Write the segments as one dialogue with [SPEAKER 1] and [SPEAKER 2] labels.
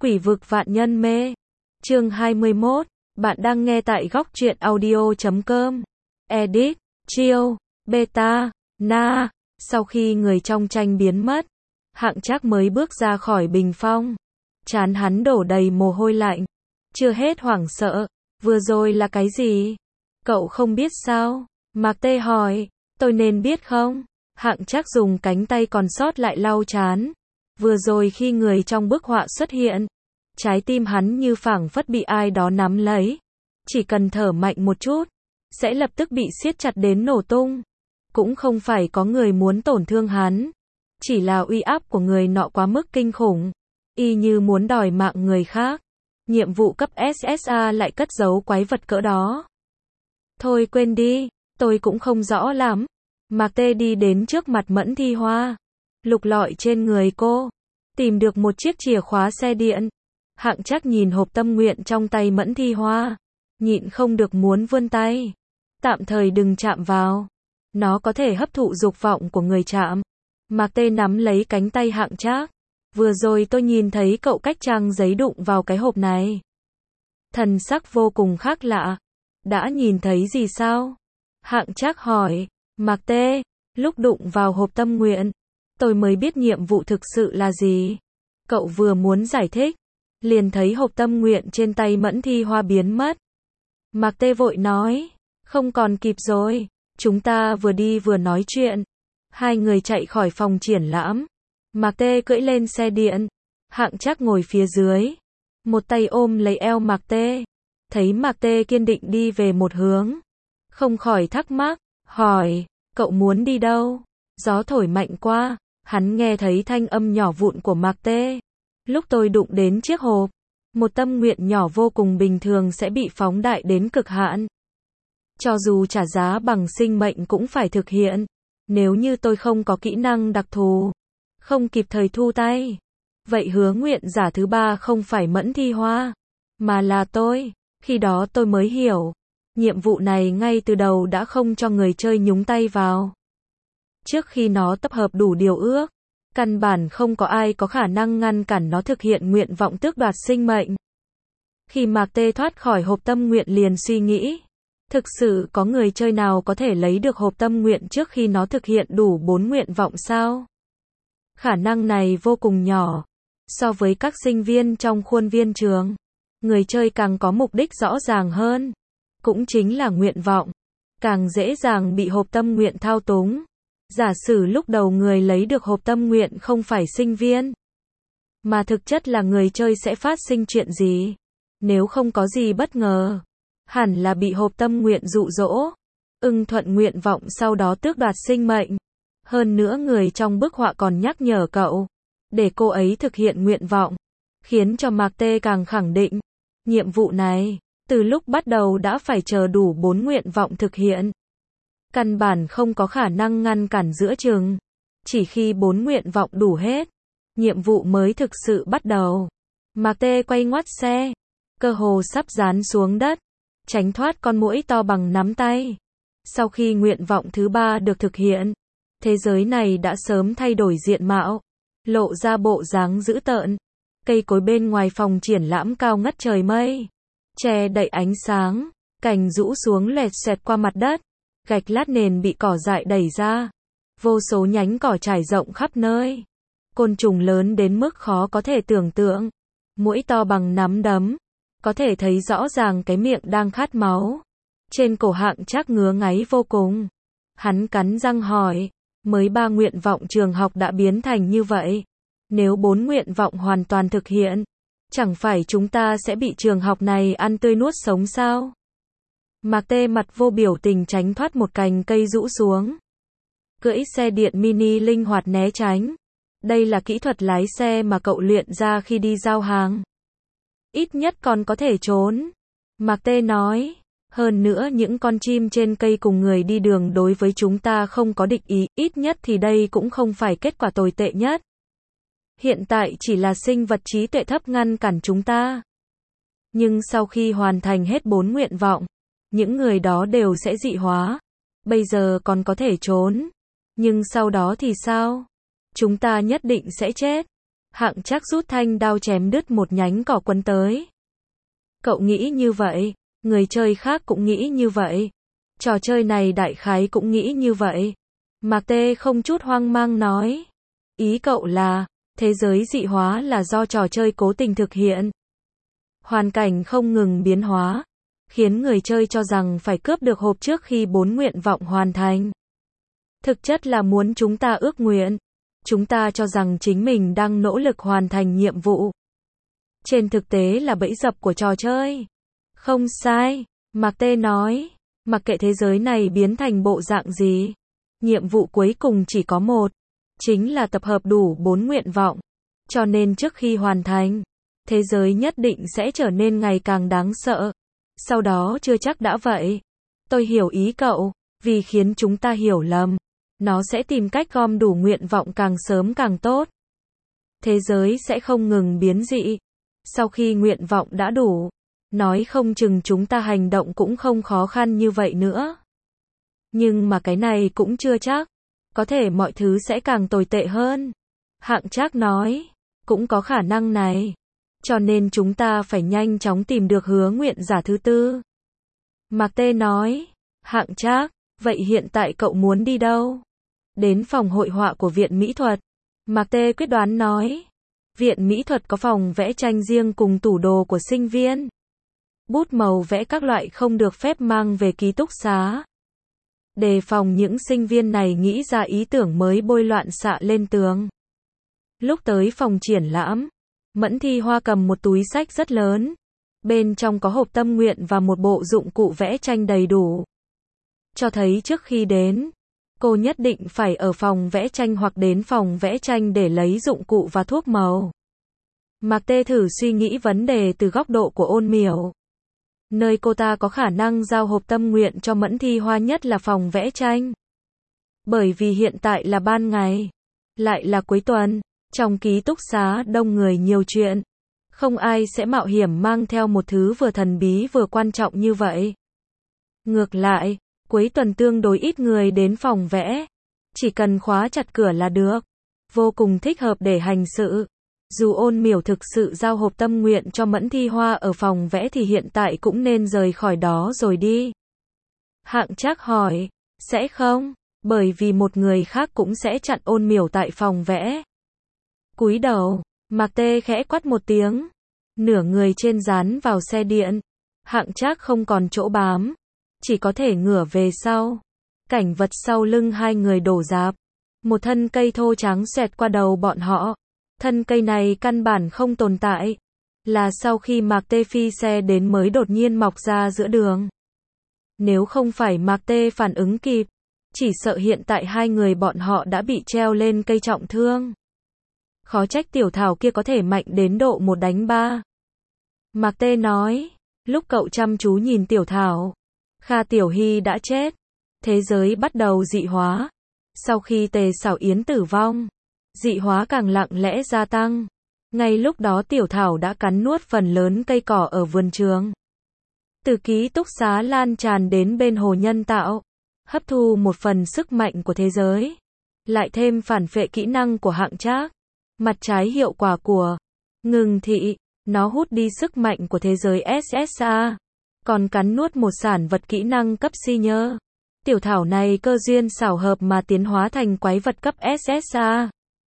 [SPEAKER 1] Quỷ vực vạn nhân mê. Chương 21. Bạn đang nghe tại góc truyện audio.com. Edit. Chiêu. Beta. Na. Sau khi người trong tranh biến mất, Hạng Trác mới bước ra khỏi bình phong. Trán hắn đổ đầy mồ hôi lạnh. Chưa hết hoảng sợ. Vừa rồi là cái gì? Cậu không biết sao? Mạc Tê hỏi. Tôi nên biết không? Hạng Trác dùng cánh tay còn sót lại lau trán. Vừa rồi khi người trong bức họa xuất hiện, trái tim hắn như phảng phất bị ai đó nắm lấy. Chỉ cần thở mạnh một chút, sẽ lập tức bị siết chặt đến nổ tung. Cũng không phải có người muốn tổn thương hắn, chỉ là uy áp của người nọ quá mức kinh khủng, y như muốn đòi mạng người khác. Nhiệm vụ cấp SSA lại cất giấu quái vật cỡ đó. Thôi quên đi, tôi cũng không rõ lắm. Mạc Tê đi đến trước mặt Mẫn Thi Hoa, lục lọi trên người cô, tìm được một chiếc chìa khóa xe điện. Hạng Trác nhìn hộp tâm nguyện trong tay Mẫn Thi Hoa, nhịn không được muốn vươn tay. Tạm thời đừng chạm vào, nó có thể hấp thụ dục vọng của người chạm. Mạc Tê nắm lấy cánh tay Hạng Trác. Vừa rồi tôi nhìn thấy cậu cách trang giấy đụng vào cái hộp này. Thần sắc vô cùng khác lạ. Đã nhìn thấy gì sao? Hạng Trác hỏi. Mạc Tê, lúc đụng vào hộp tâm nguyện, tôi mới biết nhiệm vụ thực sự là gì. Cậu vừa muốn giải thích, liền thấy hộp tâm nguyện trên tay Mẫn Thi Hoa biến mất. Mạc Tê vội nói. Không còn kịp rồi. Chúng ta vừa đi vừa nói chuyện. Hai người chạy khỏi phòng triển lãm. Mạc Tê cưỡi lên xe điện. Hạng Trác ngồi phía dưới, một tay ôm lấy eo Mạc Tê. Thấy Mạc Tê kiên định đi về một hướng, không khỏi thắc mắc, hỏi, cậu muốn đi đâu? Gió thổi mạnh qua, hắn nghe thấy thanh âm nhỏ vụn của Mạc Tê. Lúc tôi đụng đến chiếc hộp, một tâm nguyện nhỏ vô cùng bình thường sẽ bị phóng đại đến cực hạn. Cho dù trả giá bằng sinh mệnh cũng phải thực hiện. Nếu như tôi không có kỹ năng đặc thù, không kịp thời thu tay, vậy hứa nguyện giả thứ ba không phải Mẫn Thi Hoa, mà là tôi. Khi đó tôi mới hiểu, nhiệm vụ này ngay từ đầu đã không cho người chơi nhúng tay vào. Trước khi nó tập hợp đủ điều ước, căn bản không có ai có khả năng ngăn cản nó thực hiện nguyện vọng tước đoạt sinh mệnh. Khi Mạc Tê thoát khỏi hộp tâm nguyện liền suy nghĩ, thực sự có người chơi nào có thể lấy được hộp tâm nguyện trước khi nó thực hiện đủ 4 nguyện vọng sao? Khả năng này vô cùng nhỏ. So với các sinh viên trong khuôn viên trường, người chơi càng có mục đích rõ ràng hơn, cũng chính là nguyện vọng, càng dễ dàng bị hộp tâm nguyện thao túng. Giả sử lúc đầu người lấy được hộp tâm nguyện không phải sinh viên, mà thực chất là người chơi sẽ phát sinh chuyện gì? Nếu không có gì bất ngờ, hẳn là bị hộp tâm nguyện dụ dỗ, ưng thuận nguyện vọng sau đó tước đoạt sinh mệnh. Hơn nữa người trong bức họa còn nhắc nhở cậu, để cô ấy thực hiện nguyện vọng, khiến cho Mạc Tê càng khẳng định, nhiệm vụ này, từ lúc bắt đầu đã phải chờ đủ 4 nguyện vọng thực hiện. Căn bản không có khả năng ngăn cản giữa chừng. Chỉ khi 4 nguyện vọng đủ hết, nhiệm vụ mới thực sự bắt đầu. Mạc Tê quay ngoắt xe, cơ hồ sắp dán xuống đất, tránh thoát con muỗi to bằng nắm tay. Sau khi nguyện vọng thứ 3 được thực hiện, thế giới này đã sớm thay đổi diện mạo, lộ ra bộ dáng dữ tợn. Cây cối bên ngoài phòng triển lãm cao ngất trời mây, che đậy ánh sáng, cành rũ xuống lẹt xẹt qua mặt đất, gạch lát nền bị cỏ dại đẩy ra, vô số nhánh cỏ trải rộng khắp nơi. Côn trùng lớn đến mức khó có thể tưởng tượng, muỗi to bằng nắm đấm, có thể thấy rõ ràng cái miệng đang khát máu. Trên cổ Hạng Trác ngứa ngáy vô cùng. Hắn cắn răng hỏi, mới 3 nguyện vọng trường học đã biến thành như vậy. Nếu 4 nguyện vọng hoàn toàn thực hiện, chẳng phải chúng ta sẽ bị trường học này ăn tươi nuốt sống sao? Mạc Tê mặt vô biểu tình tránh thoát một cành cây rũ xuống. Cưỡi xe điện mini linh hoạt né tránh. Đây là kỹ thuật lái xe mà cậu luyện ra khi đi giao hàng. Ít nhất còn có thể trốn. Mạc Tê nói. Hơn nữa những con chim trên cây cùng người đi đường đối với chúng ta không có địch ý, ít nhất thì đây cũng không phải kết quả tồi tệ nhất. Hiện tại chỉ là sinh vật trí tuệ thấp ngăn cản chúng ta. Nhưng sau khi hoàn thành hết 4 nguyện vọng, những người đó đều sẽ dị hóa. Bây giờ còn có thể trốn. Nhưng sau đó thì sao? Chúng ta nhất định sẽ chết. Hạng Trác rút thanh đao chém đứt một nhánh cỏ quấn tới. Cậu nghĩ như vậy, người chơi khác cũng nghĩ như vậy. Trò chơi này đại khái cũng nghĩ như vậy. Mạc Tê không chút hoang mang nói. Ý cậu là, thế giới dị hóa là do trò chơi cố tình thực hiện. Hoàn cảnh không ngừng biến hóa, khiến người chơi cho rằng phải cướp được hộp trước khi 4 nguyện vọng hoàn thành. Thực chất là muốn chúng ta ước nguyện. Chúng ta cho rằng chính mình đang nỗ lực hoàn thành nhiệm vụ. Trên thực tế là bẫy dập của trò chơi. Không sai, Mạc Tê nói. Mặc kệ thế giới này biến thành bộ dạng gì, nhiệm vụ cuối cùng chỉ có một, chính là tập hợp đủ 4 nguyện vọng. Cho nên trước khi hoàn thành, thế giới nhất định sẽ trở nên ngày càng đáng sợ. Sau đó chưa chắc đã vậy. Tôi hiểu ý cậu, vì khiến chúng ta hiểu lầm. Nó sẽ tìm cách gom đủ nguyện vọng càng sớm càng tốt. Thế giới sẽ không ngừng biến dị. Sau khi nguyện vọng đã đủ, nói không chừng chúng ta hành động cũng không khó khăn như vậy nữa. Nhưng mà cái này cũng chưa chắc. Có thể mọi thứ sẽ càng tồi tệ hơn. Hạng Trác nói, cũng có khả năng này. Cho nên chúng ta phải nhanh chóng tìm được hứa nguyện giả thứ tư. Mạc Tê nói, Hạng Trác, vậy hiện tại cậu muốn đi đâu? Đến phòng hội họa của Viện Mỹ thuật. Mạc Tê quyết đoán nói. Viện Mỹ thuật có phòng vẽ tranh riêng cùng tủ đồ của sinh viên. Bút màu vẽ các loại không được phép mang về ký túc xá. Đề phòng những sinh viên này nghĩ ra ý tưởng mới bôi loạn xạ lên tường. Lúc tới phòng triển lãm, Mẫn Thi Hoa cầm một túi sách rất lớn. Bên trong có hộp tâm nguyện và một bộ dụng cụ vẽ tranh đầy đủ. Cho thấy trước khi đến, cô nhất định phải ở phòng vẽ tranh hoặc đến phòng vẽ tranh để lấy dụng cụ và thuốc màu. Mạc Tê thử suy nghĩ vấn đề từ góc độ của Ôn Miểu. Nơi cô ta có khả năng giao hộp tâm nguyện cho Mẫn Thi Hoa nhất là phòng vẽ tranh. Bởi vì hiện tại là ban ngày, lại là cuối tuần, trong ký túc xá đông người nhiều chuyện. Không ai sẽ mạo hiểm mang theo một thứ vừa thần bí vừa quan trọng như vậy. Ngược lại, cuối tuần tương đối ít người đến phòng vẽ. Chỉ cần khóa chặt cửa là được. Vô cùng thích hợp để hành sự. Dù Ôn Miểu thực sự giao hộp tâm nguyện cho Mẫn Thi Hoa ở phòng vẽ thì hiện tại cũng nên rời khỏi đó rồi đi. Hạng Trác hỏi, sẽ không? Bởi vì một người khác cũng sẽ chặn Ôn Miểu tại phòng vẽ. Cúi đầu, Mạc Tê khẽ quát một tiếng. Nửa người trên dán vào xe điện. Hạng Trác không còn chỗ bám. Chỉ có thể ngửa về sau. Cảnh vật sau lưng hai người đổ rạp. Một thân cây thô trắng xẹt qua đầu bọn họ. Thân cây này căn bản không tồn tại. Là sau khi Mạc Tê phi xe đến mới đột nhiên mọc ra giữa đường. Nếu không phải Mạc Tê phản ứng kịp, chỉ sợ hiện tại hai người bọn họ đã bị treo lên cây trọng thương. Khó trách Tiểu Thảo kia có thể mạnh đến độ 1 đánh 3. Mạc Tê nói, lúc cậu chăm chú nhìn Tiểu Thảo, Kha Tiểu Hy đã chết. Thế giới bắt đầu dị hóa. Sau khi Tề Sảo Yến tử vong, dị hóa càng lặng lẽ gia tăng. Ngay lúc đó Tiểu Thảo đã cắn nuốt phần lớn cây cỏ ở vườn trường. Từ ký túc xá lan tràn đến bên hồ nhân tạo, hấp thu một phần sức mạnh của thế giới. Lại thêm phản phệ kỹ năng của Hạng Trác. Mặt trái hiệu quả của ngừng thị, nó hút đi sức mạnh của thế giới SSA. Còn cắn nuốt một sản vật kỹ năng cấp senior. Tiểu Thảo này cơ duyên xảo hợp mà tiến hóa thành quái vật cấp SSA.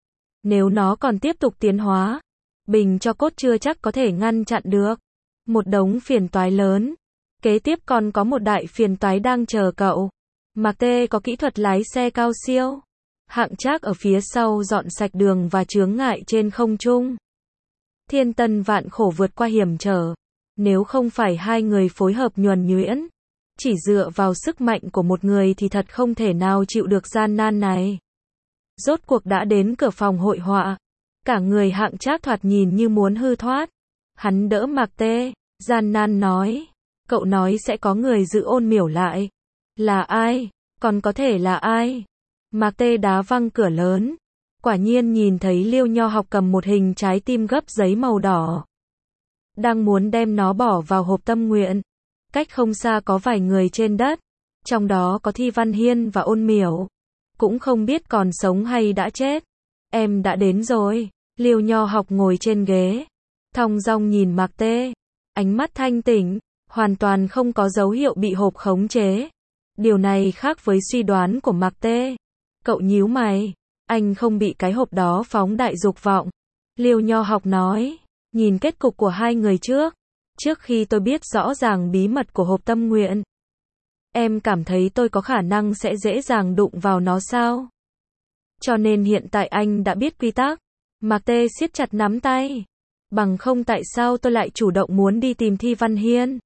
[SPEAKER 1] Nếu nó còn tiếp tục tiến hóa, bình cho cốt chưa chắc có thể ngăn chặn được. Một đống phiền toái lớn. Kế tiếp còn có một đại phiền toái đang chờ cậu. Mạc Tê có kỹ thuật lái xe cao siêu. Hạng Trác ở phía sau dọn sạch đường và chướng ngại trên không trung. Thiên tân vạn khổ vượt qua hiểm trở. Nếu không phải hai người phối hợp nhuần nhuyễn, chỉ dựa vào sức mạnh của một người thì thật không thể nào chịu được gian nan này. Rốt cuộc đã đến cửa phòng hội họa. Cả người Hạng Trác thoạt nhìn như muốn hư thoát. Hắn đỡ Mạc Tê, gian nan nói. Cậu nói sẽ có người giữ Ôn Miểu lại. Là ai? Còn có thể là ai? Mạc Tê đá văng cửa lớn. Quả nhiên nhìn thấy Liêu Nho Học cầm một hình trái tim gấp giấy màu đỏ. Đang muốn đem nó bỏ vào hộp tâm nguyện. Cách không xa có vài người trên đất. Trong đó có Thi Văn Hiên và Ôn Miểu. Cũng không biết còn sống hay đã chết. Em đã đến rồi. Liêu Nho Học ngồi trên ghế, thong dong nhìn Mạc Tê, ánh mắt thanh tỉnh, hoàn toàn không có dấu hiệu bị hộp khống chế. Điều này khác với suy đoán của Mạc Tê. Cậu nhíu mày, anh không bị cái hộp đó phóng đại dục vọng. Liêu Nho Học nói, nhìn kết cục của hai người trước khi tôi biết rõ ràng bí mật của hộp tâm nguyện, em cảm thấy tôi có khả năng sẽ dễ dàng đụng vào nó sao? Cho nên hiện tại anh đã biết quy tắc. Mạc Tê siết chặt nắm tay. Bằng không tại sao tôi lại chủ động muốn đi tìm Thi Văn Hiên?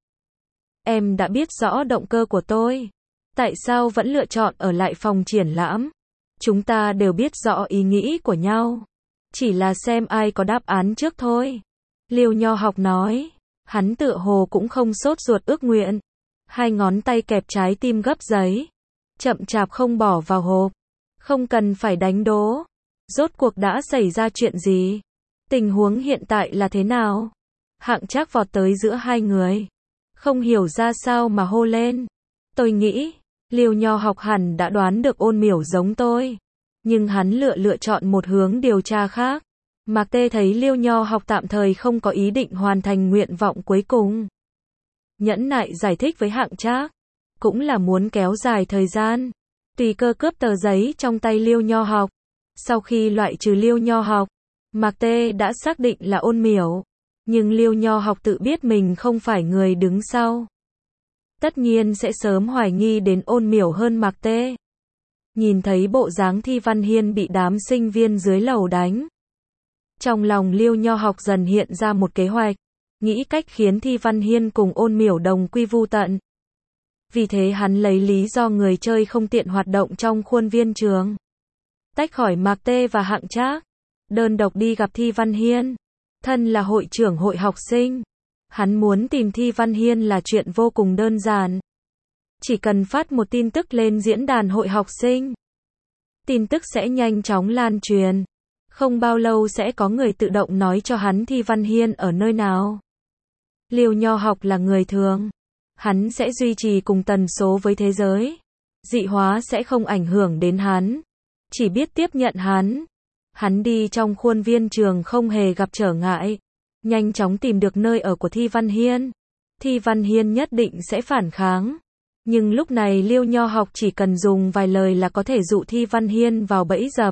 [SPEAKER 1] Em đã biết rõ động cơ của tôi. Tại sao vẫn lựa chọn ở lại phòng triển lãm? Chúng ta đều biết rõ ý nghĩ của nhau. Chỉ là xem ai có đáp án trước thôi. Liêu Nho Học nói. Hắn tựa hồ cũng không sốt ruột ước nguyện. Hai ngón tay kẹp trái tim gấp giấy. Chậm chạp không bỏ vào hộp. Không cần phải đánh đố. Rốt cuộc đã xảy ra chuyện gì? Tình huống hiện tại là thế nào? Hạng Trác vọt tới giữa hai người. Không hiểu ra sao mà hô lên. Tôi nghĩ, Liêu Nho Học hẳn đã đoán được Ôn Miểu giống tôi. Nhưng hắn lựa chọn một hướng điều tra khác. Mạc Tê thấy Liêu Nho Học tạm thời không có ý định hoàn thành nguyện vọng cuối cùng. Nhẫn nại giải thích với Hạng Trác. Cũng là muốn kéo dài thời gian. Tùy cơ cướp tờ giấy trong tay Liêu Nho Học. Sau khi loại trừ Liêu Nho Học, Mạc Tê đã xác định là Ôn Miểu. Nhưng Liêu Nho Học tự biết mình không phải người đứng sau. Tất nhiên sẽ sớm hoài nghi đến Ôn Miểu hơn Mạc Tê. Nhìn thấy bộ dáng Thi Văn Hiên bị đám sinh viên dưới lầu đánh. Trong lòng Liêu Nho Học dần hiện ra một kế hoạch. Nghĩ cách khiến Thi Văn Hiên cùng Ôn Miểu đồng quy vu tận. Vì thế hắn lấy lý do người chơi không tiện hoạt động trong khuôn viên trường. Tách khỏi Mạc Tê và Hạng Trác. Đơn độc đi gặp Thi Văn Hiên. Thân là hội trưởng hội học sinh. Hắn muốn tìm Thi Văn Hiên là chuyện vô cùng đơn giản. Chỉ cần phát một tin tức lên diễn đàn hội học sinh. Tin tức sẽ nhanh chóng lan truyền. Không bao lâu sẽ có người tự động nói cho hắn Thi Văn Hiên ở nơi nào. Liêu Nho Học là người thường. Hắn sẽ duy trì cùng tần số với thế giới. Dị hóa sẽ không ảnh hưởng đến hắn. Chỉ biết tiếp nhận hắn. Hắn đi trong khuôn viên trường không hề gặp trở ngại. Nhanh chóng tìm được nơi ở của Thi Văn Hiên. Thi Văn Hiên nhất định sẽ phản kháng. Nhưng lúc này Liêu Nho Học chỉ cần dùng vài lời là có thể dụ Thi Văn Hiên vào bẫy dập.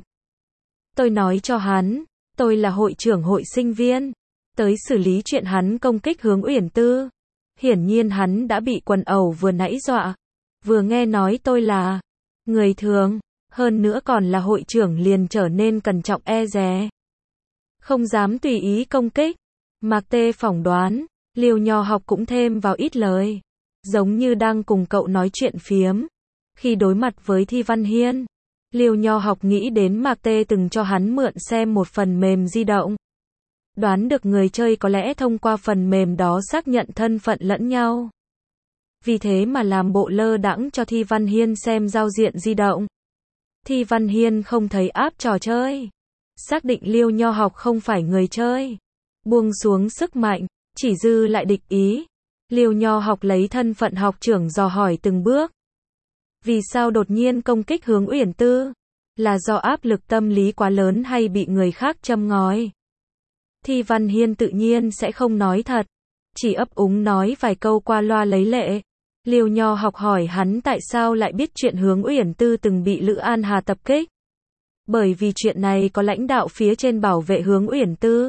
[SPEAKER 1] Tôi nói cho hắn, tôi là hội trưởng hội sinh viên. Tới xử lý chuyện hắn công kích Hướng Uyển Tư. Hiển nhiên hắn đã bị quần ẩu vừa nãy dọa. Vừa nghe nói tôi là người thường. Hơn nữa còn là hội trưởng liền trở nên cẩn trọng e dè. Không dám tùy ý công kích. Mạc Tê phỏng đoán, Liêu Nho Học cũng thêm vào ít lời. Giống như đang cùng cậu nói chuyện phiếm. Khi đối mặt với Thi Văn Hiên, Liêu Nho Học nghĩ đến Mạc Tê từng cho hắn mượn xem một phần mềm di động. Đoán được người chơi có lẽ thông qua phần mềm đó xác nhận thân phận lẫn nhau. Vì thế mà làm bộ lơ đãng cho Thi Văn Hiên xem giao diện di động. Thi Văn Hiên không thấy áp trò chơi. Xác định Liêu Nho Học không phải người chơi. Buông xuống sức mạnh, chỉ dư lại địch ý. Liêu Nho Học lấy thân phận học trưởng dò hỏi từng bước. Vì sao đột nhiên công kích Hướng Uyển Tư? Là do áp lực tâm lý quá lớn hay bị người khác châm ngòi? Thi Văn Hiên tự nhiên sẽ không nói thật. Chỉ ấp úng nói vài câu qua loa lấy lệ. Liêu Nho Học hỏi hắn tại sao lại biết chuyện Hướng Uyển Tư từng bị Lữ An Hà tập kích. Bởi vì chuyện này có lãnh đạo phía trên bảo vệ Hướng Uyển Tư.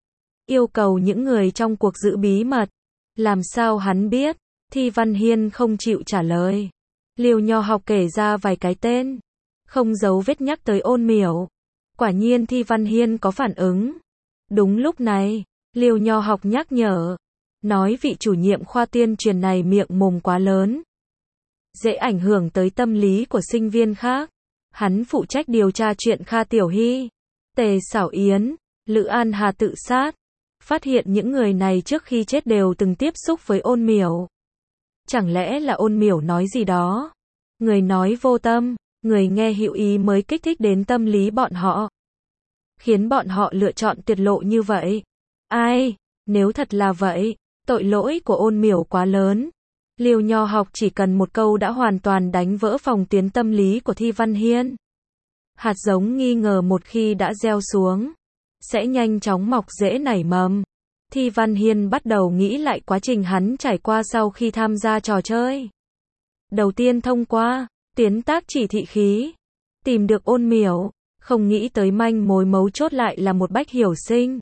[SPEAKER 1] Yêu cầu những người trong cuộc giữ bí mật. Làm sao hắn biết? Thi Văn Hiên không chịu trả lời. Liêu Nho Học kể ra vài cái tên. Không giấu vết nhắc tới Ôn Miểu. Quả nhiên Thi Văn Hiên có phản ứng. Đúng lúc này, Liêu Nho Học nhắc nhở. Nói vị chủ nhiệm khoa tuyên truyền này miệng mồm quá lớn. Dễ ảnh hưởng tới tâm lý của sinh viên khác. Hắn phụ trách điều tra chuyện Kha Tiểu Hy, Tề Xảo Yến, Lữ An Hà tự sát. Phát hiện những người này trước khi chết đều từng tiếp xúc với Ôn Miểu. Chẳng lẽ là Ôn Miểu nói gì đó? Người nói vô tâm, người nghe hữu ý mới kích thích đến tâm lý bọn họ. Khiến bọn họ lựa chọn tuyệt lộ như vậy. Ai? Nếu thật là vậy, tội lỗi của Ôn Miểu quá lớn. Liêu Nho Học chỉ cần một câu đã hoàn toàn đánh vỡ phòng tuyến tâm lý của Thi Văn Hiên. Hạt giống nghi ngờ một khi đã gieo xuống, sẽ nhanh chóng mọc rễ nảy mầm. Thi Văn Hiên bắt đầu nghĩ lại quá trình hắn trải qua sau khi tham gia trò chơi. Đầu tiên thông qua tiến tác chỉ thị khí, tìm được Ôn Miểu, không nghĩ tới manh mối mấu chốt lại là một Bách Hiểu Sinh.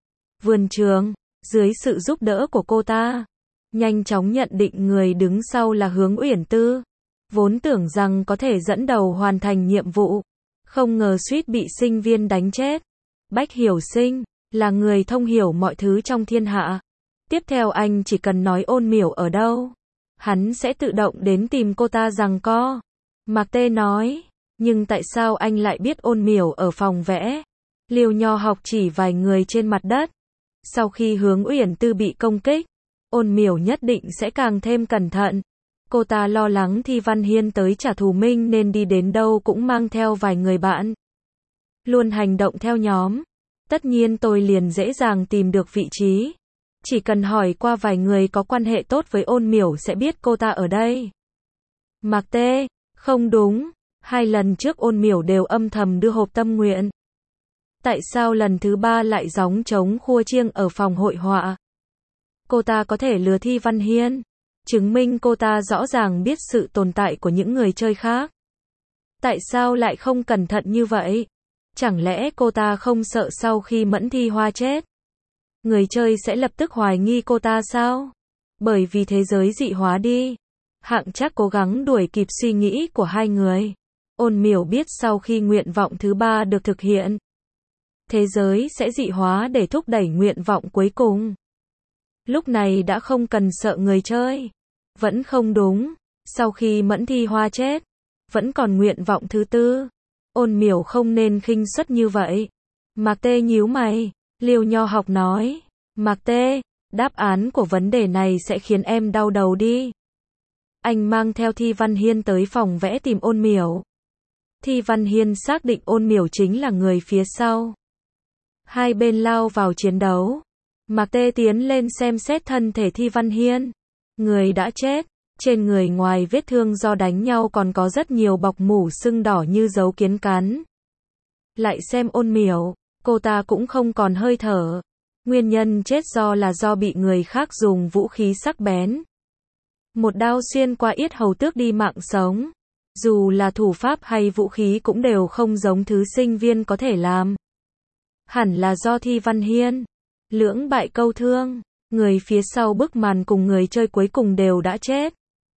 [SPEAKER 1] Vườn trường, dưới sự giúp đỡ của cô ta, nhanh chóng nhận định người đứng sau là Hướng Uyển Tư, vốn tưởng rằng có thể dẫn đầu hoàn thành nhiệm vụ, không ngờ suýt bị sinh viên đánh chết. Bách Hiểu Sinh là người thông hiểu mọi thứ trong thiên hạ. Tiếp theo anh chỉ cần nói Ôn Miểu ở đâu, hắn sẽ tự động đến tìm cô ta giằng co. Mạc Tê nói, nhưng tại sao anh lại biết Ôn Miểu ở phòng vẽ? Liêu Nho Học chỉ vài người trên mặt đất. Sau khi Hướng Uyển Tư bị công kích, Ôn Miểu nhất định sẽ càng thêm cẩn thận. Cô ta lo lắng Thi Văn Hiên tới trả thù mình nên đi đến đâu cũng mang theo vài người bạn. Luôn hành động theo nhóm. Tất nhiên tôi liền dễ dàng tìm được vị trí. Chỉ cần hỏi qua vài người có quan hệ tốt với Ôn Miểu sẽ biết cô ta ở đây. Mạc Tê, không đúng. 2 lần trước Ôn Miểu đều âm thầm đưa hộp tâm nguyện. Tại sao lần thứ 3 lại gióng trống khua chiêng ở phòng hội họa? Cô ta có thể lừa Thi Văn Hiên, chứng minh cô ta rõ ràng biết sự tồn tại của những người chơi khác. Tại sao lại không cẩn thận như vậy? Chẳng lẽ cô ta không sợ sau khi Mẫn Thi Hoa chết, người chơi sẽ lập tức hoài nghi cô ta sao? Bởi vì thế giới dị hóa đi. Hạng Trác cố gắng đuổi kịp suy nghĩ của hai người. Ôn Miểu biết sau khi nguyện vọng thứ 3 được thực hiện, thế giới sẽ dị hóa để thúc đẩy nguyện vọng cuối cùng. Lúc này đã không cần sợ người chơi. Vẫn không đúng. Sau khi Mẫn Thi Hoa chết, vẫn còn nguyện vọng thứ 4. Ôn Miểu không nên khinh suất như vậy. Mạc Tê nhíu mày. Liêu Nho Học nói, Mạc Tê, đáp án của vấn đề này sẽ khiến em đau đầu đi. Anh mang theo Thi Văn Hiên tới phòng vẽ tìm Ôn Miểu. Thi Văn Hiên xác định Ôn Miểu chính là người phía sau. Hai bên lao vào chiến đấu. Mạc Tê tiến lên xem xét thân thể Thi Văn Hiên. Người đã chết. Trên người ngoài vết thương do đánh nhau còn có rất nhiều bọc mủ sưng đỏ như dấu kiến cắn. Lại xem Ôn Miểu, cô ta cũng không còn hơi thở. Nguyên nhân chết do bị người khác dùng vũ khí sắc bén. Một đao xuyên qua yết hầu tước đi mạng sống. Dù là thủ pháp hay vũ khí cũng đều không giống thứ sinh viên có thể làm. Hẳn là do Thi Văn Hiên. Lưỡng bại câu thương. Người phía sau bức màn cùng người chơi cuối cùng đều đã chết.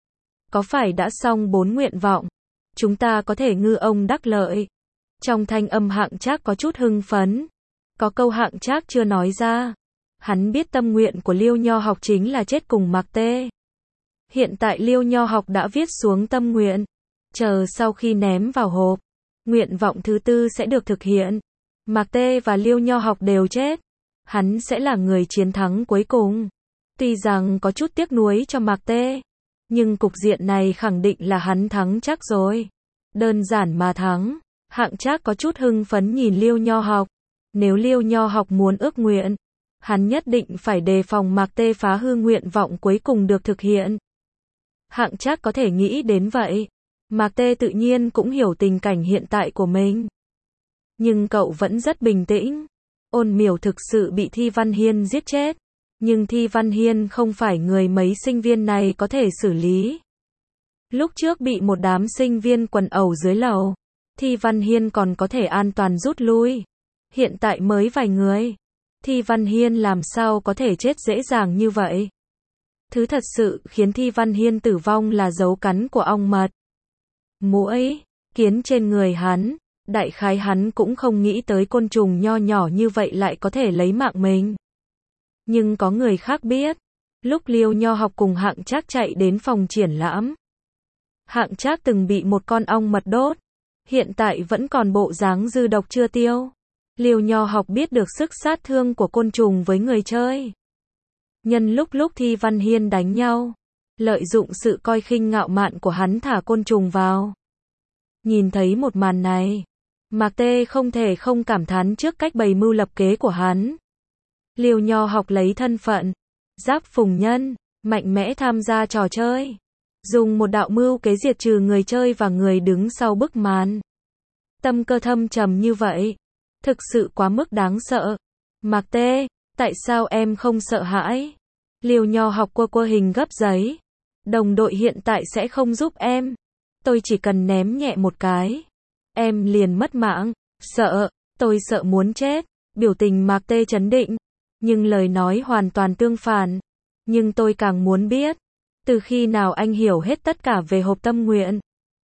[SPEAKER 1] Có phải đã xong 4 nguyện vọng? Chúng ta có thể ngư ông đắc lợi. Trong thanh âm Hạng Trác có chút hưng phấn. Có câu Hạng Trác chưa nói ra. Hắn biết tâm nguyện của Liêu Nho Học chính là chết cùng Mạc Tê. Hiện tại Liêu Nho Học đã viết xuống tâm nguyện. Chờ sau khi ném vào hộp, nguyện vọng thứ 4 sẽ được thực hiện. Mạc Tê và Liêu Nho Học đều chết. Hắn sẽ là người chiến thắng cuối cùng. Tuy rằng có chút tiếc nuối cho Mạc Tê, nhưng cục diện này khẳng định là hắn thắng chắc rồi. Đơn giản mà thắng. Hạng Trác có chút hưng phấn nhìn Liêu Nho Học. Nếu Liêu Nho Học muốn ước nguyện, hắn nhất định phải đề phòng Mạc Tê phá hư nguyện vọng cuối cùng được thực hiện. Hạng Trác có thể nghĩ đến vậy. Mạc Tê tự nhiên cũng hiểu tình cảnh hiện tại của mình. Nhưng cậu vẫn rất bình tĩnh. Ôn Miểu thực sự bị Thi Văn Hiên giết chết. Nhưng Thi Văn Hiên không phải người mấy sinh viên này có thể xử lý. Lúc trước bị một đám sinh viên quần ẩu dưới lầu, Thi Văn Hiên còn có thể an toàn rút lui. Hiện tại mới vài người. Thi Văn Hiên làm sao có thể chết dễ dàng như vậy? Thứ thật sự khiến Thi Văn Hiên tử vong là dấu cắn của ong mật. Muỗi, kiến trên người hắn. Đại khái hắn cũng không nghĩ tới côn trùng nho nhỏ như vậy lại có thể lấy mạng mình. Nhưng có người khác biết. Lúc Liêu Nho Học cùng Hạng Trác chạy đến phòng triển lãm, Hạng Trác từng bị một con ong mật đốt. Hiện tại vẫn còn bộ dáng dư độc chưa tiêu. Liêu Nho Học biết được sức sát thương của côn trùng với người chơi. Nhân lúc Thi Văn Hiên đánh nhau, lợi dụng sự coi khinh ngạo mạn của hắn thả côn trùng vào. Nhìn thấy một màn này, Mạc Tê không thể không cảm thán trước cách bày mưu lập kế của hắn. Liêu Nho Học lấy thân phận Giáp Phùng Nhân, mạnh mẽ tham gia trò chơi. Dùng một đạo mưu kế diệt trừ người chơi và người đứng sau bức màn. Tâm cơ thâm trầm như vậy, Thực sự quá mức đáng sợ. Mạc Tê, tại sao em không sợ hãi? Liêu Nho học quơ hình gấp giấy. Đồng đội hiện tại sẽ không giúp em. Tôi chỉ cần ném nhẹ một cái. Em liền mất mạng. Sợ, tôi sợ muốn chết. Biểu tình Mạc Tê trấn định. Nhưng lời nói hoàn toàn tương phản. Nhưng tôi càng muốn biết. Từ khi nào anh hiểu hết tất cả về hộp tâm nguyện?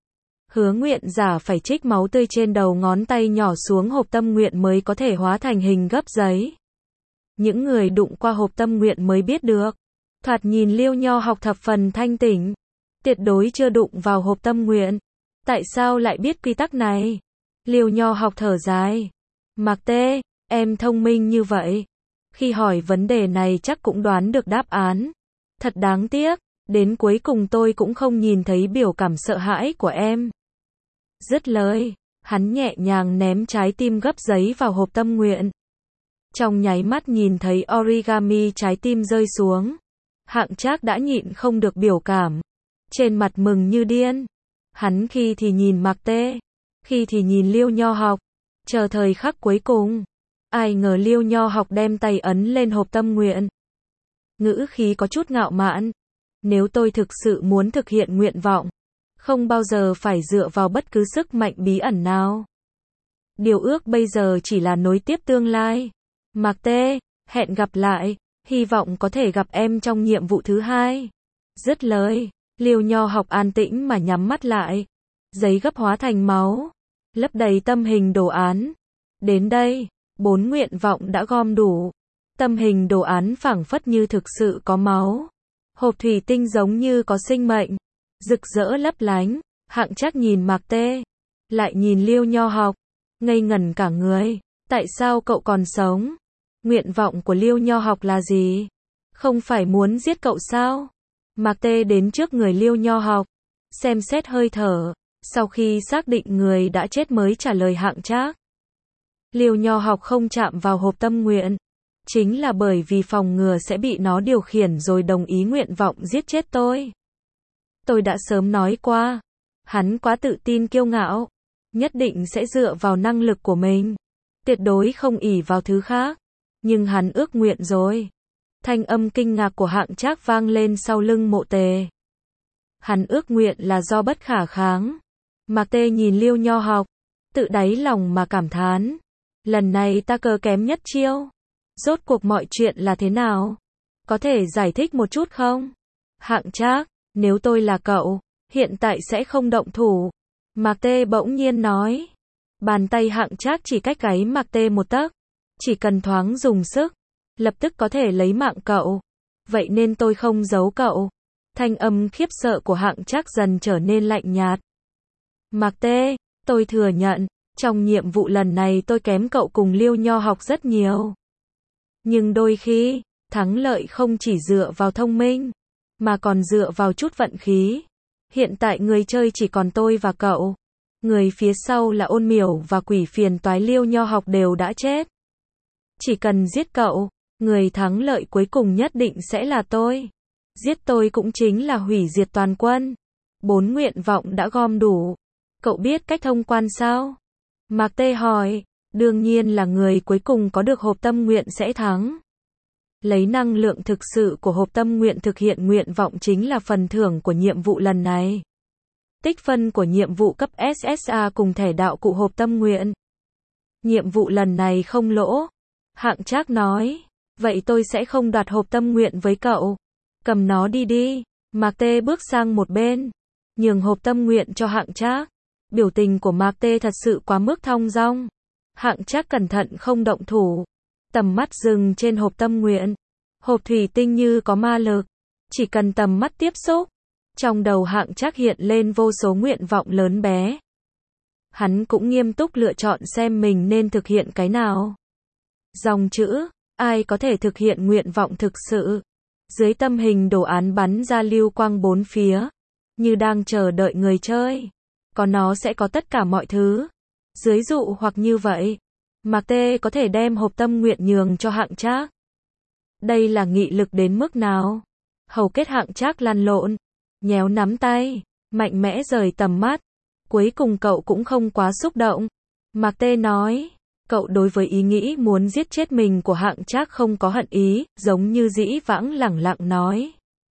[SPEAKER 1] Hứa nguyện giả phải trích máu tươi trên đầu ngón tay nhỏ xuống hộp tâm nguyện mới có thể hóa thành hình gấp giấy. Những người đụng qua hộp tâm nguyện mới biết được. Thoạt nhìn Liêu Nho học thập phần thanh tỉnh. Tuyệt đối chưa đụng vào hộp tâm nguyện. Tại sao lại biết quy tắc này? Liêu Nho học thở dài. Mạc Tê, em thông minh như vậy. Khi hỏi vấn đề này chắc cũng đoán được đáp án. Thật đáng tiếc, đến cuối cùng tôi cũng không nhìn thấy biểu cảm sợ hãi của em. Dứt lời, hắn nhẹ nhàng ném trái tim gấp giấy vào hộp tâm nguyện. Trong nháy mắt nhìn thấy origami trái tim rơi xuống. Hạng Trác đã nhịn không được biểu cảm. Trên mặt mừng như điên. Hắn khi thì nhìn Mạc Tê, khi thì nhìn Liêu Nho học. Chờ thời khắc cuối cùng. Ai ngờ Liêu Nho học đem tay ấn lên hộp tâm nguyện. Ngữ khí có chút ngạo mạn. Nếu tôi thực sự muốn thực hiện nguyện vọng, không bao giờ phải dựa vào bất cứ sức mạnh bí ẩn nào. Điều ước bây giờ chỉ là nối tiếp tương lai. Mạc Tê, hẹn gặp lại, hy vọng có thể gặp em trong nhiệm vụ thứ 2. Dứt lời, Liêu Nho học an tĩnh mà nhắm mắt lại. Giấy gấp hóa thành máu, lấp đầy tâm hình đồ án. Đến đây, 4 nguyện vọng đã gom đủ. Tâm hình đồ án phảng phất như thực sự có máu. Hộp thủy tinh giống như có sinh mệnh, rực rỡ lấp lánh. Hạng Trác nhìn Mạc Tê, lại nhìn Liêu Nho học, ngây ngẩn cả người. Tại sao cậu còn sống? Nguyện vọng của Liêu Nho học là gì? Không phải muốn giết cậu sao? Mạc Tê đến trước người Liêu Nho học, xem xét hơi thở, sau khi xác định người đã chết mới trả lời Hạng Trác. Liêu Nho học không chạm vào hộp tâm nguyện, chính là bởi vì phòng ngừa sẽ bị nó điều khiển rồi đồng ý nguyện vọng giết chết tôi. Tôi đã sớm nói qua, hắn quá tự tin kiêu ngạo, nhất định sẽ dựa vào năng lực của mình, tuyệt đối không ỷ vào thứ khác. Nhưng hắn ước nguyện rồi. Thanh âm kinh ngạc của Hạng Trác vang lên sau lưng Mộ Tề. Hắn ước nguyện là do bất khả kháng. Mạc Tê nhìn Liêu Nho học, tự đáy lòng mà cảm thán. Lần này ta cờ kém nhất chiêu. Rốt cuộc mọi chuyện là thế nào? Có thể giải thích một chút không? Hạng Trác, nếu tôi là cậu, hiện tại sẽ không động thủ. Mạc Tê bỗng nhiên nói. Bàn tay Hạng Trác chỉ cách gáy Mạc Tê một tấc. Chỉ cần thoáng dùng sức, lập tức có thể lấy mạng cậu. Vậy nên tôi không giấu cậu. Thanh âm khiếp sợ của Hạng Trác dần trở nên lạnh nhạt. Mạc Tê, tôi thừa nhận, trong nhiệm vụ lần này tôi kém cậu cùng Liêu Nho học rất nhiều. Nhưng đôi khi, thắng lợi không chỉ dựa vào thông minh, mà còn dựa vào chút vận khí. Hiện tại người chơi chỉ còn tôi và cậu. Người phía sau là Ôn Miểu và quỷ phiền toái Liêu Nho học đều đã chết. Chỉ cần giết cậu, người thắng lợi cuối cùng nhất định sẽ là tôi. Giết tôi cũng chính là hủy diệt toàn quân. 4 nguyện vọng đã gom đủ. Cậu biết cách thông quan sao? Mạc Tê hỏi. Đương nhiên là người cuối cùng có được hộp tâm nguyện sẽ thắng. Lấy năng lượng thực sự của hộp tâm nguyện thực hiện nguyện vọng chính là phần thưởng của nhiệm vụ lần này. Tích phân của nhiệm vụ cấp SSA cùng thẻ đạo cụ hộp tâm nguyện. Nhiệm vụ lần này không lỗ. Hạng Trác nói. Vậy tôi sẽ không đoạt hộp tâm nguyện với cậu. Cầm nó đi đi. Mạc Tê bước sang một bên, nhường hộp tâm nguyện cho Hạng Trác. Biểu tình của Mạc Tê thật sự quá mức thong dong. Hạng Trác cẩn thận không động thủ. Tầm mắt dừng trên hộp tâm nguyện. Hộp thủy tinh như có ma lực. Chỉ cần tầm mắt tiếp xúc, trong đầu Hạng Trác hiện lên vô số nguyện vọng lớn bé. Hắn cũng nghiêm túc lựa chọn xem mình nên thực hiện cái nào. Dòng chữ, ai có thể thực hiện nguyện vọng thực sự. Dưới tâm hình đồ án bắn ra lưu quang bốn phía, như đang chờ đợi người chơi. Có nó sẽ có tất cả mọi thứ. Dưới dụ hoặc như vậy, Mạc Tê có thể đem hộp tâm nguyện nhường cho Hạng Trác. Đây là nghị lực đến mức nào? Hầu kết Hạng Trác lăn lộn, nhéo nắm tay, mạnh mẽ rời tầm mắt. Cuối cùng cậu cũng không quá xúc động. Mạc Tê nói, Cậu đối với ý nghĩ muốn giết chết mình của Hạng Trác không có hận ý, giống như dĩ vãng lẳng lặng nói.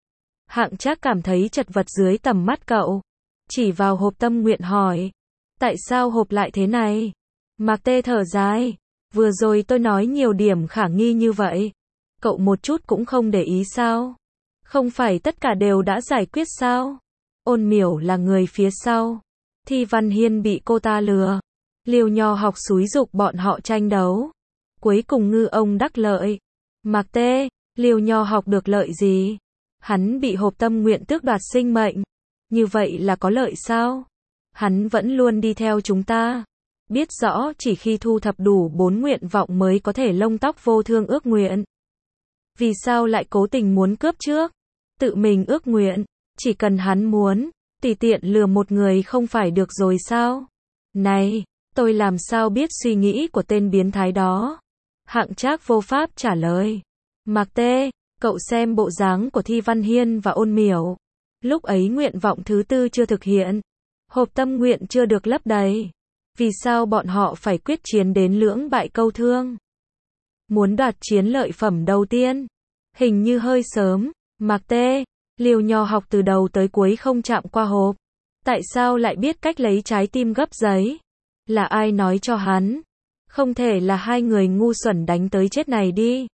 [SPEAKER 1] Hạng Trác cảm thấy chật vật dưới tầm mắt cậu. Chỉ vào hộp tâm nguyện hỏi. Tại sao hộp lại thế này? Mạc Tê thở dài. Vừa rồi tôi nói nhiều điểm khả nghi như vậy. Cậu một chút cũng không để ý sao? Không phải tất cả đều đã giải quyết sao? Ôn Miểu là người phía sau. Thi Văn Hiên bị cô ta lừa. Liêu Nho học xúi giục bọn họ tranh đấu. Cuối cùng ngư ông đắc lợi. Mạc Tê, Liêu Nho học được lợi gì? Hắn bị hộp tâm nguyện tước đoạt sinh mệnh. Như vậy là có lợi sao? Hắn vẫn luôn đi theo chúng ta. Biết rõ chỉ khi thu thập đủ 4 nguyện vọng mới có thể lông tóc vô thương ước nguyện. Vì sao lại cố tình muốn cướp trước? Tự mình ước nguyện. Chỉ cần hắn muốn, tùy tiện lừa một người không phải được rồi sao? Này, tôi làm sao biết suy nghĩ của tên biến thái đó? Hạng Trác vô pháp trả lời. Mạc Tê, cậu xem bộ dáng của Thi Văn Hiên và Ôn Miểu. Lúc ấy nguyện vọng thứ 4 chưa thực hiện. Hộp tâm nguyện chưa được lấp đầy. Vì sao bọn họ phải quyết chiến đến lưỡng bại câu thương? Muốn đoạt chiến lợi phẩm đầu tiên. Hình như hơi sớm. Mạc Tê, Liêu Nho học từ đầu tới cuối không chạm qua hộp. Tại sao lại biết cách lấy trái tim gấp giấy? Là ai nói cho hắn? Không thể là hai người ngu xuẩn đánh tới chết này đi.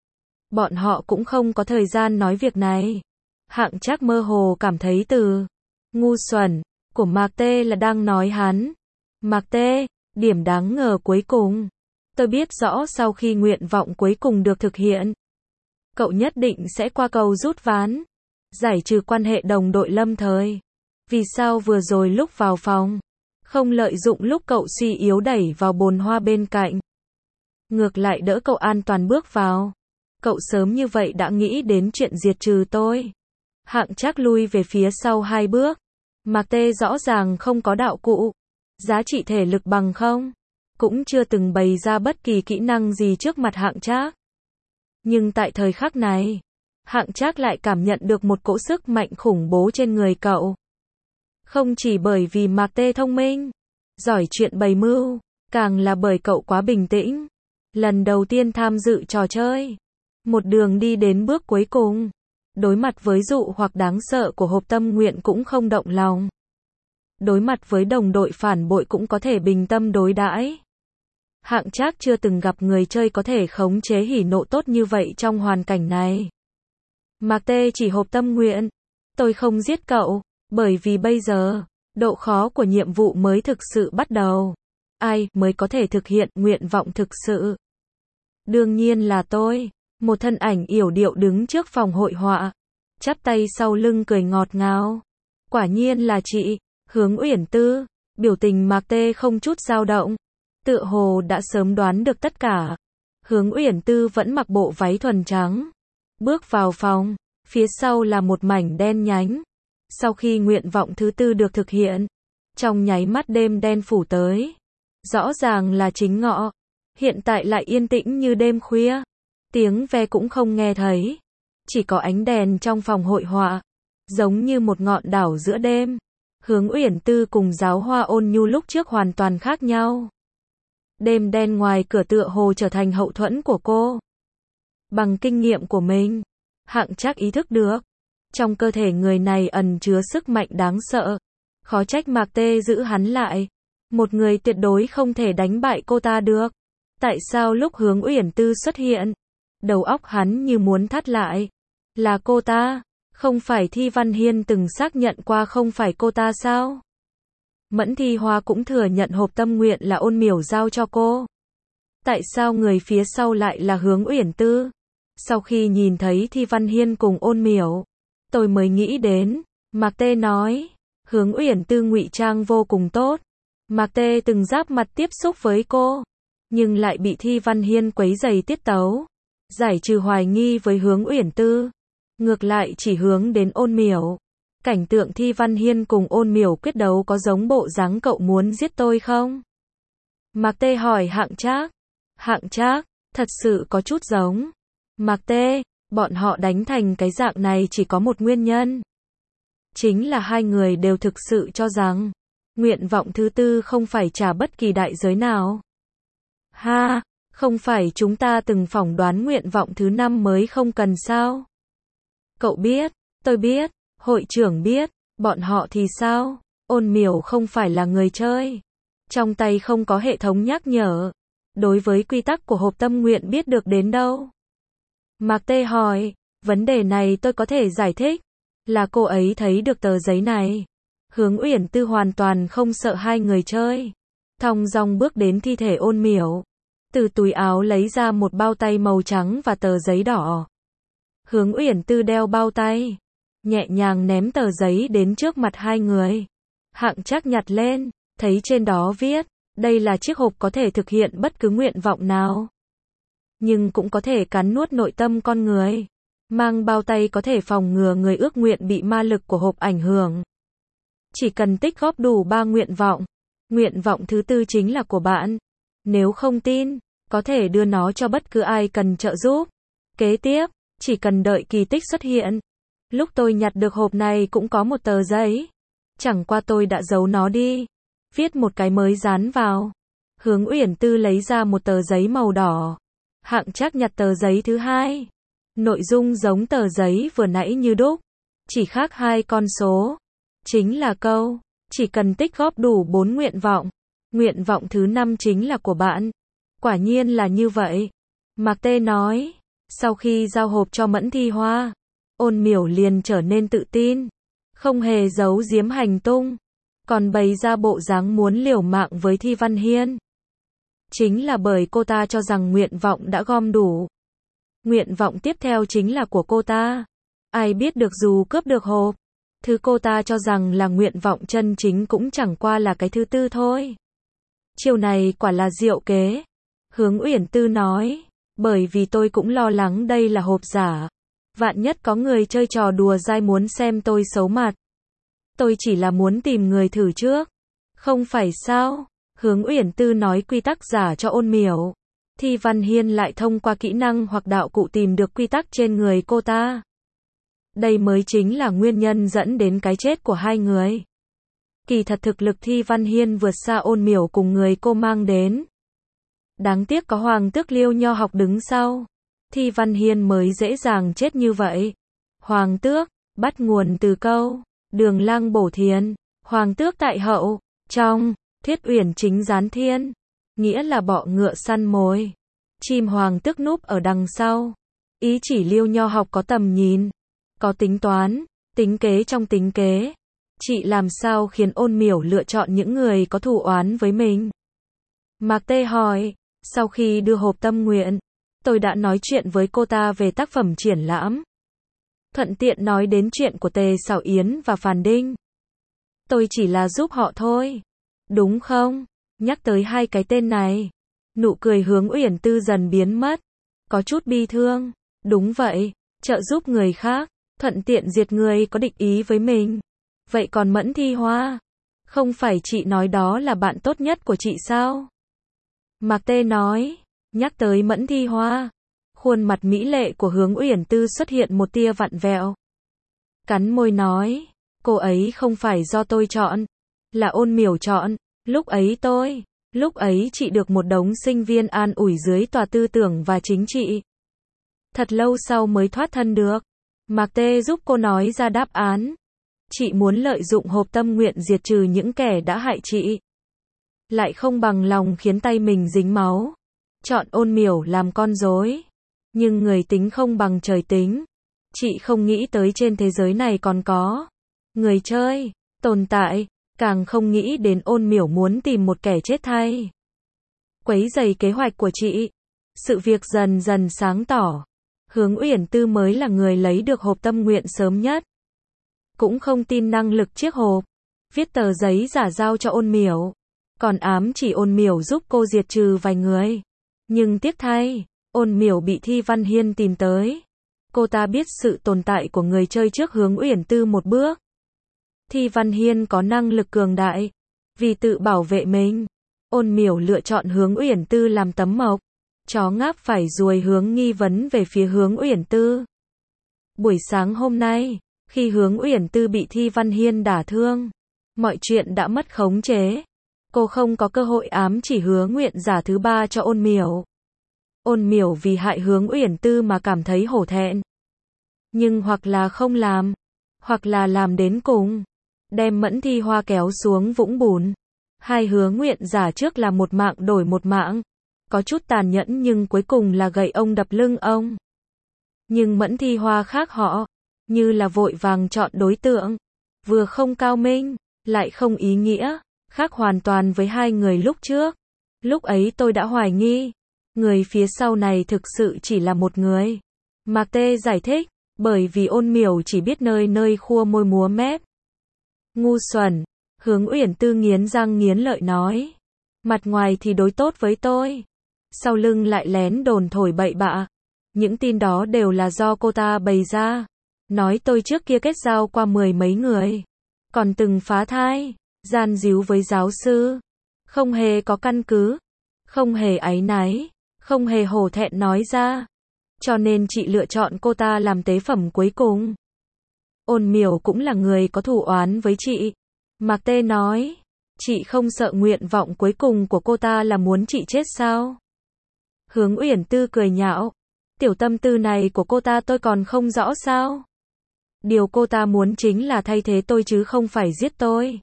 [SPEAKER 1] Bọn họ cũng không có thời gian nói việc này. Hạng Trác mơ hồ cảm thấy từ ngu xuẩn của Mạc Tê là đang nói hắn. Mạc Tê, điểm đáng ngờ cuối cùng. Tôi biết rõ sau khi nguyện vọng cuối cùng được thực hiện, cậu nhất định sẽ qua cầu rút ván, giải trừ quan hệ đồng đội lâm thời. Vì sao vừa rồi lúc vào phòng, không lợi dụng lúc cậu suy yếu đẩy vào bồn hoa bên cạnh, ngược lại đỡ cậu an toàn bước vào? Cậu sớm như vậy đã nghĩ đến chuyện diệt trừ tôi. Hạng Trác lui về phía sau 2 bước. Mạc Tê rõ ràng không có đạo cụ, giá trị thể lực bằng không, cũng chưa từng bày ra bất kỳ kỹ năng gì trước mặt Hạng Trác. Nhưng tại thời khắc này, Hạng Trác lại cảm nhận được một cỗ sức mạnh khủng bố trên người cậu. Không chỉ bởi vì Mạc Tê thông minh, giỏi chuyện bày mưu, càng là bởi cậu quá bình tĩnh. Lần đầu tiên tham dự trò chơi, một đường đi đến bước cuối cùng, đối mặt với dụ hoặc đáng sợ của hộp tâm nguyện cũng không động lòng. Đối mặt với đồng đội phản bội cũng có thể bình tâm đối đãi. Hạng Trác chưa từng gặp người chơi có thể khống chế hỉ nộ tốt như vậy trong hoàn cảnh này. Mạc Tê chỉ hộp tâm nguyện. Tôi không giết cậu, bởi vì bây giờ, độ khó của nhiệm vụ mới thực sự bắt đầu. Ai mới có thể thực hiện nguyện vọng thực sự? Đương nhiên là tôi. Một thân ảnh yểu điệu đứng trước phòng hội họa, chắp tay sau lưng cười ngọt ngào. Quả nhiên là chị, Hướng Uyển Tư. Biểu tình Mạc Tê không chút dao động, tựa hồ đã sớm đoán được tất cả. Hướng Uyển Tư vẫn mặc bộ váy thuần trắng, bước vào phòng, phía sau là một mảnh đen nhánh. Sau khi nguyện vọng thứ 4 được thực hiện, trong nháy mắt đêm đen phủ tới. Rõ ràng là chính ngọ, hiện tại lại yên tĩnh như đêm khuya. Tiếng ve cũng không nghe thấy, chỉ có ánh đèn trong phòng hội họa, giống như một ngọn đảo giữa đêm. Hướng Uyển Tư cùng Giáo Hoa Ôn Nhu lúc trước hoàn toàn khác nhau. Đêm đen ngoài cửa tựa hồ trở thành hậu thuẫn của cô. Bằng kinh nghiệm của mình, Hạng Trác ý thức được, trong cơ thể người này ẩn chứa sức mạnh đáng sợ. Khó trách Mạc Tê giữ hắn lại. Một người tuyệt đối không thể đánh bại cô ta được. Tại sao lúc Hướng Uyển Tư xuất hiện, đầu óc hắn như muốn thắt lại? Là cô ta, không phải Thi Văn Hiên từng xác nhận qua không phải cô ta sao? Mẫn Thi Hoa cũng thừa nhận hộp tâm nguyện là Ôn Miểu giao cho cô. Tại sao người phía sau lại là Hướng Uyển Tư? Sau khi nhìn thấy Thi Văn Hiên cùng Ôn Miểu, tôi mới nghĩ đến. Mạc Tê nói, Hướng Uyển Tư ngụy trang vô cùng tốt. Mạc Tê từng giáp mặt tiếp xúc với cô, nhưng lại bị Thi Văn Hiên quấy rầy tiết tấu. Giải trừ hoài nghi với Hướng Uyển Tư, ngược lại chỉ hướng đến Ôn Miểu. Cảnh tượng Thi Văn Hiên cùng Ôn Miểu quyết đấu có giống bộ dáng cậu muốn giết tôi không? Mạc Tê hỏi Hạng Trác. Hạng Trác, thật sự có chút giống. Mạc Tê, bọn họ đánh thành cái dạng này chỉ có một nguyên nhân. Chính là hai người đều thực sự cho rằng nguyện vọng thứ 4 không phải trả bất kỳ đại giới nào. Ha, không phải chúng ta từng phỏng đoán nguyện vọng thứ 5 mới không cần sao? Cậu biết, tôi biết, hội trưởng biết, bọn họ thì sao? Ôn miểu không phải là người chơi. Trong tay không có hệ thống nhắc nhở. Đối với quy tắc của hộp tâm nguyện biết được đến đâu? Mạc Tê hỏi, vấn đề này tôi có thể giải thích. Là cô ấy thấy được tờ giấy này. Hướng Uyển Tư hoàn toàn không sợ hai người chơi. Thong dong bước đến thi thể ôn miểu. Từ túi áo lấy ra một bao tay màu trắng và tờ giấy đỏ. Hướng Uyển Tư đeo bao tay. Nhẹ nhàng ném tờ giấy đến trước mặt hai người. Hạng Trác nhặt lên, thấy trên đó viết, đây là chiếc hộp có thể thực hiện bất cứ nguyện vọng nào. Nhưng cũng có thể cắn nuốt nội tâm con người. Mang bao tay có thể phòng ngừa người ước nguyện bị ma lực của hộp ảnh hưởng. Chỉ cần tích góp đủ 3 nguyện vọng. Nguyện vọng thứ 4 chính là của bạn. Nếu không tin, có thể đưa nó cho bất cứ ai cần trợ giúp. Kế tiếp, chỉ cần đợi kỳ tích xuất hiện. Lúc tôi nhặt được hộp này cũng có một tờ giấy. Chẳng qua tôi đã giấu nó đi. Viết một cái mới dán vào. Hướng Uyển Tư lấy ra một tờ giấy màu đỏ. Hạng Trác nhặt tờ giấy thứ 2. Nội dung giống tờ giấy vừa nãy như đúc. Chỉ khác 2 con số. Chính là câu, chỉ cần tích góp đủ 4 nguyện vọng. Nguyện vọng thứ 5 chính là của bạn. Quả nhiên là như vậy. Mạc Tê nói. Sau khi giao hộp cho Mẫn Thi Hoa, Ôn miểu liền trở nên tự tin. Không hề giấu giếm hành tung. Còn bày ra bộ dáng muốn liều mạng với Thi Văn Hiên. Chính là bởi cô ta cho rằng nguyện vọng đã gom đủ. Nguyện vọng tiếp theo chính là của cô ta. Ai biết được dù cướp được hộp, thứ cô ta cho rằng là nguyện vọng chân chính cũng chẳng qua là cái thứ 4 thôi. Chiều này quả là diệu kế. Hướng Uyển Tư nói. Bởi vì tôi cũng lo lắng đây là hộp giả. Vạn nhất có người chơi trò đùa dai muốn xem tôi xấu mặt. Tôi chỉ là muốn tìm người thử trước. Không phải sao? Hướng Uyển Tư nói quy tắc giả cho ôn miểu. Thi Văn Hiên lại thông qua kỹ năng hoặc đạo cụ tìm được quy tắc trên người cô ta. Đây mới chính là nguyên nhân dẫn đến cái chết của hai người. Kỳ thật thực lực Thi Văn Hiên vượt xa ôn miểu cùng người cô mang đến. Đáng tiếc có Hoàng tước Liêu Nho học đứng sau. Thi Văn Hiên mới dễ dàng chết như vậy. Hoàng tước, bắt nguồn từ câu, Đường Lang bổ thiền, Hoàng tước tại hậu, trong, Thiết Uyển chính gián thiên. Nghĩa là bọ ngựa săn mồi. Chim hoàng tước núp ở đằng sau. Ý chỉ Liêu Nho học có tầm nhìn. Có tính toán, tính kế trong tính kế. Chị làm sao khiến ôn miểu lựa chọn những người có thù oán với mình? Mạc Tê hỏi, sau khi đưa hộp tâm nguyện, tôi đã nói chuyện với cô ta về tác phẩm triển lãm. Thuận tiện nói đến chuyện của Tề Sảo Yến và Phàn Đinh. Tôi chỉ là giúp họ thôi. Đúng không? Nhắc tới hai cái tên này. Nụ cười Hướng Uyển Tư dần biến mất. Có chút bi thương. Đúng vậy, trợ giúp người khác, thuận tiện diệt người có địch ý với mình. Vậy còn Mẫn Thi Hoa? Không phải chị nói đó là bạn tốt nhất của chị sao? Mạc Tê nói. Nhắc tới Mẫn Thi Hoa. Khuôn mặt mỹ lệ của Hướng Uyển Tư xuất hiện một tia vặn vẹo. Cắn môi nói. Cô ấy không phải do tôi chọn. Là ôn miểu chọn. Lúc ấy chị được một đống sinh viên an ủi dưới tòa tư tưởng và chính trị. Thật lâu sau mới thoát thân được. Mạc Tê giúp cô nói ra đáp án. Chị muốn lợi dụng hộp tâm nguyện diệt trừ những kẻ đã hại chị. Lại không bằng lòng khiến tay mình dính máu. Chọn ôn miểu làm con rối. Nhưng người tính không bằng trời tính. Chị không nghĩ tới trên thế giới này còn có người chơi, tồn tại. Càng không nghĩ đến ôn miểu muốn tìm một kẻ chết thay. Quấy rầy kế hoạch của chị. Sự việc dần dần sáng tỏ. Hướng Uyển Tư mới là người lấy được hộp tâm nguyện sớm nhất. Cũng không tin năng lực chiếc hộp. Viết tờ giấy giả giao cho ôn miểu. Còn ám chỉ ôn miểu giúp cô diệt trừ vài người. Nhưng tiếc thay, ôn miểu bị Thi Văn Hiên tìm tới. Cô ta biết sự tồn tại của người chơi trước Hướng Uyển Tư một bước. Thi Văn Hiên có năng lực cường đại. Vì tự bảo vệ mình, ôn miểu lựa chọn Hướng Uyển Tư làm tấm mộc. Chó ngáp phải ruồi hướng nghi vấn về phía Hướng Uyển Tư. Buổi sáng hôm nay, khi Hướng Uyển Tư bị Thi Văn Hiên đả thương, mọi chuyện đã mất khống chế. Cô không có cơ hội ám chỉ hứa nguyện giả thứ ba cho Ôn Miểu. Ôn Miểu vì hại Hướng Uyển Tư mà cảm thấy hổ thẹn. Nhưng hoặc là không làm, hoặc là làm đến cùng. Đem Mẫn Thi Hoa kéo xuống vũng bùn. Hai hứa nguyện giả trước là một mạng đổi một mạng. Có chút tàn nhẫn nhưng cuối cùng là gậy ông đập lưng ông. Nhưng Mẫn Thi Hoa khác họ. Như là vội vàng chọn đối tượng. Vừa không cao minh, lại không ý nghĩa. Khác hoàn toàn với hai người lúc trước. Lúc ấy tôi đã hoài nghi. Người phía sau này thực sự chỉ là một người. Mạc Tê giải thích. Bởi vì Ôn Miểu chỉ biết nơi nơi khua môi múa mép. Ngu xuẩn. Hướng Uyển Tư nghiến răng nghiến lợi nói. Mặt ngoài thì đối tốt với tôi. Sau lưng lại lén đồn thổi bậy bạ. Những tin đó đều là do cô ta bày ra. Nói tôi trước kia kết giao qua 10 mấy người. Còn từng phá thai, gian díu với giáo sư. Không hề có căn cứ. Không hề áy náy. Không hề hổ thẹn nói ra. Cho nên chị lựa chọn cô ta làm tế phẩm cuối cùng. Ôn Miểu cũng là người có thù oán với chị. Mạc Tê nói. Chị không sợ nguyện vọng cuối cùng của cô ta là muốn chị chết sao? Hướng Uyển Tư cười nhạo. Tiểu tâm tư này của cô ta tôi còn không rõ sao? Điều cô ta muốn chính là thay thế tôi chứ không phải giết tôi.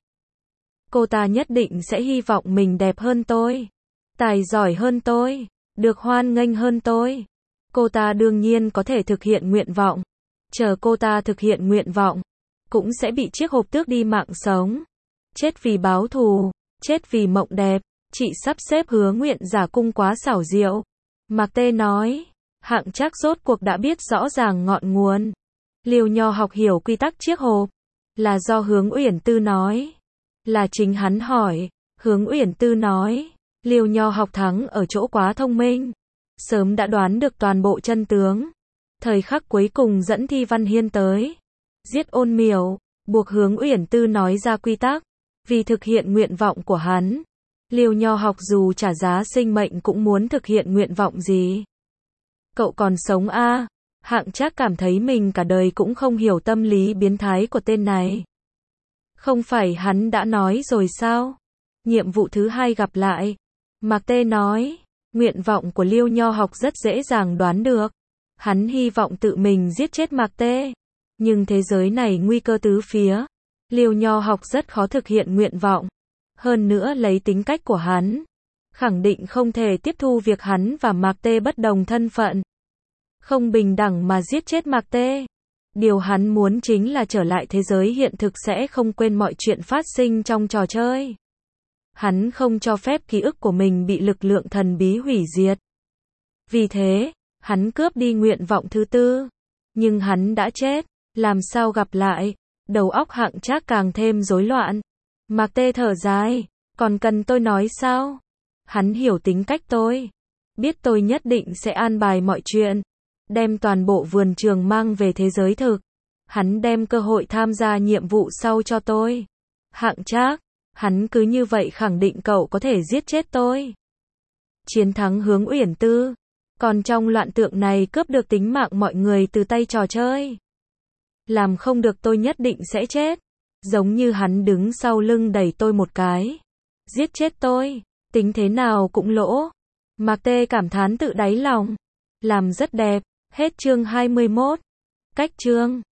[SPEAKER 1] Cô ta nhất định sẽ hy vọng mình đẹp hơn tôi. Tài giỏi hơn tôi. Được hoan nghênh hơn tôi. Cô ta đương nhiên có thể thực hiện nguyện vọng. Chờ cô ta thực hiện nguyện vọng. Cũng sẽ bị chiếc hộp tước đi mạng sống. Chết vì báo thù. Chết vì mộng đẹp. Chị sắp xếp hứa nguyện giả cung quá xảo diệu. Mạc Tê nói. Hạng Trác rốt cuộc đã biết rõ ràng ngọn nguồn. Liêu Nho Học hiểu quy tắc chiếc hộp. Là do Hướng Uyển Tư nói. Là chính hắn hỏi. Hướng Uyển Tư nói. Liêu Nho Học thắng ở chỗ quá thông minh. Sớm đã đoán được toàn bộ chân tướng. Thời khắc cuối cùng dẫn Thi Văn Hiên tới. Giết Ôn Miểu. Buộc Hướng Uyển Tư nói ra quy tắc. Vì thực hiện nguyện vọng của hắn. Liêu Nho Học dù trả giá sinh mệnh cũng muốn thực hiện nguyện vọng gì. Cậu còn sống à? Hạng Trác cảm thấy mình cả đời cũng không hiểu tâm lý biến thái của tên này. Không phải hắn đã nói rồi sao? Nhiệm vụ thứ 2 gặp lại. Mạc Tê nói. Nguyện vọng của Liêu Nho Học rất dễ dàng đoán được. Hắn hy vọng tự mình giết chết Mạc Tê. Nhưng thế giới này nguy cơ tứ phía. Liêu Nho Học rất khó thực hiện nguyện vọng. Hơn nữa lấy tính cách của hắn. Khẳng định không thể tiếp thu việc hắn và Mạc Tê bất đồng thân phận. Không bình đẳng mà giết chết Mạc Tê. Điều hắn muốn chính là trở lại thế giới hiện thực sẽ không quên mọi chuyện phát sinh trong trò chơi. Hắn không cho phép ký ức của mình bị lực lượng thần bí hủy diệt. Vì thế, hắn cướp đi nguyện vọng thứ 4. Nhưng hắn đã chết, làm sao gặp lại? Đầu óc Hạng Trác càng thêm rối loạn. Mạc Tê thở dài, còn cần tôi nói sao? Hắn hiểu tính cách tôi. Biết tôi nhất định sẽ an bài mọi chuyện. Đem toàn bộ vườn trường mang về thế giới thực. Hắn đem cơ hội tham gia nhiệm vụ sau cho tôi. Hạng Trác, hắn cứ như vậy khẳng định cậu có thể giết chết tôi. Chiến thắng Hướng Uyển Tư. Còn trong loạn tượng này cướp được tính mạng mọi người từ tay trò chơi. Làm không được tôi nhất định sẽ chết. Giống như hắn đứng sau lưng đẩy tôi một cái. Giết chết tôi. Tính thế nào cũng lỗ. Mạc Tê cảm thán tự đáy lòng. Làm rất đẹp. Hết chương 21. Cách chương